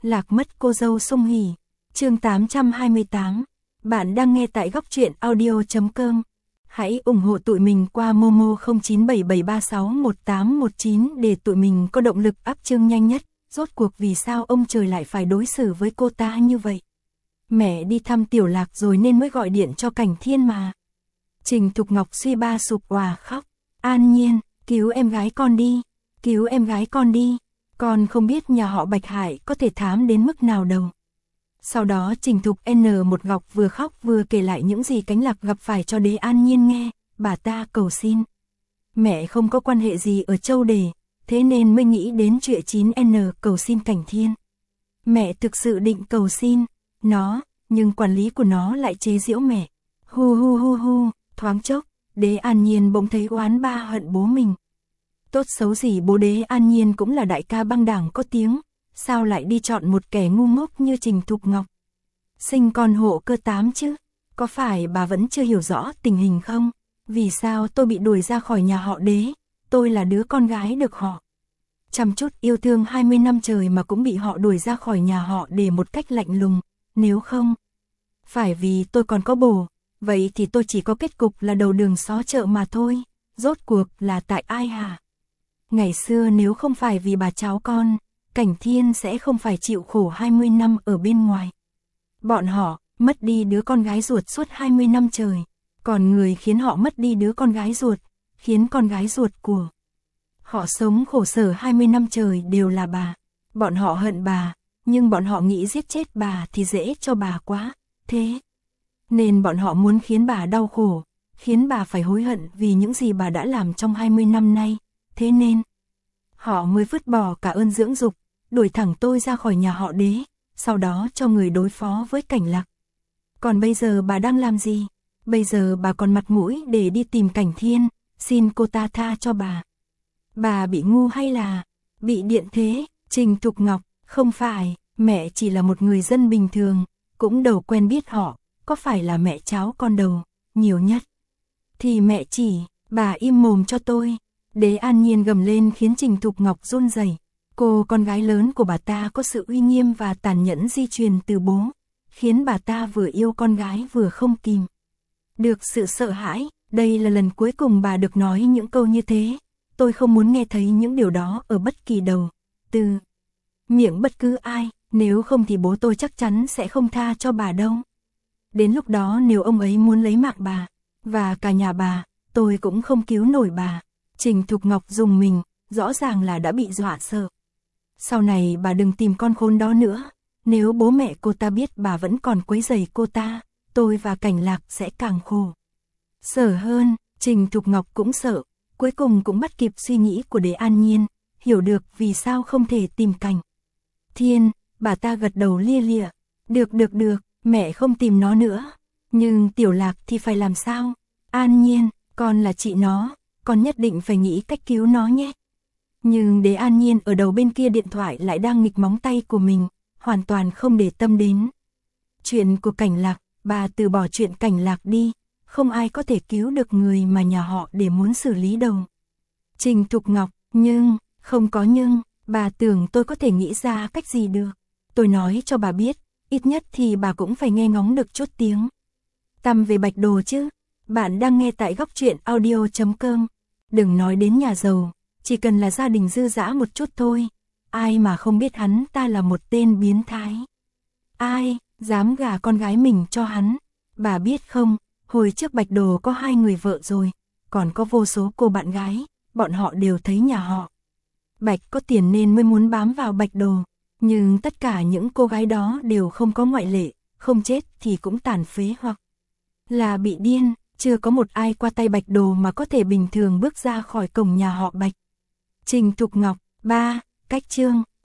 Lạc mất cô dâu Sung Hỉ. Chương 828. Bạn đang nghe tại góc truyện audio.com. Hãy ủng hộ tụi mình qua Momo 0977361819 để tụi mình có động lực up chương nhanh nhất. Rốt cuộc vì sao ông trời lại phải đối xử với cô ta như vậy? Mẹ đi thăm Tiểu Lạc rồi nên mới gọi điện cho Cảnh Thiên mà. Trình Thục Ngọc suy ba sụp òa khóc. An Nhiên, cứu em gái con đi, cứu em gái con đi. Con không biết nhà họ Bạch Hải có thể thám đến mức nào đâu. Sau đó Trình Thục Một Ngọc vừa khóc vừa kể lại những gì Cánh Lạc gặp phải cho Đế An Nhiên nghe. Bà ta cầu xin. Mẹ không có quan hệ gì ở Châu Đề, thế nên mới nghĩ đến chuyện 9N cầu xin Cảnh Thiên. Mẹ thực sự định cầu xin nó, nhưng quản lý của nó lại chế giễu mẹ. Hu, thoáng chốc, Đế An Nhiên bỗng thấy oán ba hận bố mình. Tốt xấu gì bố Đế An Nhiên cũng là đại ca băng đảng có tiếng, sao lại đi chọn một kẻ ngu ngốc như Trình Thục Ngọc? Sinh con hộ cơ 8 chứ, có phải bà vẫn chưa hiểu rõ tình hình không? Vì sao tôi bị đuổi ra khỏi nhà họ Đế? Tôi là đứa con gái được họ chăm chút yêu thương 20 năm trời mà cũng bị họ đuổi ra khỏi nhà họ để một cách lạnh lùng. Nếu không phải vì tôi còn có bồ, vậy thì tôi chỉ có kết cục là đầu đường xó chợ mà thôi. Rốt cuộc là tại ai hả? Ngày xưa nếu không phải vì bà cháu con, Cảnh Thiên sẽ không phải chịu khổ 20 năm ở bên ngoài. Bọn họ mất đi đứa con gái ruột suốt 20 năm trời, còn người khiến họ mất đi đứa con gái ruột, khiến con gái ruột của họ sống khổ sở 20 năm trời đều là bà. Bọn họ hận bà, nhưng bọn họ nghĩ giết chết bà thì dễ cho bà quá. Thế nên bọn họ muốn khiến bà đau khổ, khiến bà phải hối hận vì những gì bà đã làm trong 20 năm nay. Thế nên họ mới vứt bỏ cả ơn dưỡng dục, đuổi thẳng tôi ra khỏi nhà họ Đế, sau đó cho người đối phó với Cảnh Lạc. Còn bây giờ bà đang làm gì? Bây giờ bà còn mặt mũi để đi tìm Cảnh Thiên, xin cô ta tha cho bà. Bà bị ngu hay là bị điện thế? Trình Thục Ngọc, không phải, mẹ chỉ là một người dân bình thường, cũng đâu quen biết họ, có phải là mẹ cháu con đầu, nhiều nhất thì mẹ chỉ, bà im mồm cho tôi. Đế An Nhiên gầm lên khiến Trình Thục Ngọc run rẩy. Cô con gái lớn của bà ta có sự uy nghiêm và tàn nhẫn di truyền từ bố, khiến bà ta vừa yêu con gái vừa không kìm được sự sợ hãi. Đây là lần cuối cùng bà được nói những câu như thế. Tôi không muốn nghe thấy những điều đó ở bất kỳ đầu từ miệng bất cứ ai, nếu không thì bố tôi chắc chắn sẽ không tha cho bà đâu. Đến lúc đó nếu ông ấy muốn lấy mạng bà và cả nhà bà, tôi cũng không cứu nổi bà. Trình Thục Ngọc rùng mình, rõ ràng là đã bị dọa sợ. Sau này bà đừng tìm con khốn đó nữa, nếu bố mẹ cô ta biết bà vẫn còn quấy rầy cô ta, tôi và Cảnh Lạc sẽ càng khổ sở hơn. Trình Thục Ngọc cũng sợ, cuối cùng cũng bắt kịp suy nghĩ của Đế An Nhiên, hiểu được vì sao không thể tìm Cảnh Thiên. Bà ta gật đầu lia lịa. Được, mẹ không tìm nó nữa. Nhưng Tiểu Lạc thì phải làm sao? An Nhiên, con là chị nó, con nhất định phải nghĩ cách cứu nó nhé. Nhưng Đế An Nhiên ở đầu bên kia điện thoại lại đang nghịch móng tay của mình, hoàn toàn không để tâm đến chuyện của Cảnh Lạc. Bà từ bỏ chuyện Cảnh Lạc đi, không ai có thể cứu được người mà nhà họ để muốn xử lý đâu. Trình Thục Ngọc, nhưng, không có nhưng, bà tưởng tôi có thể nghĩ ra cách gì được. Tôi nói cho bà biết, ít nhất thì bà cũng phải nghe ngóng được chút tiếng tăm về Bạch Đồ chứ. Bạn đang nghe tại góc truyện audio.com. Đừng nói đến nhà giàu, chỉ cần là gia đình dư dả một chút thôi, ai mà không biết hắn ta là một tên biến thái. Ai dám gả con gái mình cho hắn? Bà biết không, hồi trước Bạch Đồ có 2 người vợ rồi, còn có vô số cô bạn gái, bọn họ đều thấy nhà họ Bạch có tiền nên mới muốn bám vào Bạch Đồ. Nhưng tất cả những cô gái đó đều không có ngoại lệ, không chết thì cũng tàn phế hoặc là bị điên. Chưa có một ai qua tay Bạch Đồ mà có thể bình thường bước ra khỏi cổng nhà họ Bạch. Trình Thục Ngọc, 3. Cách chương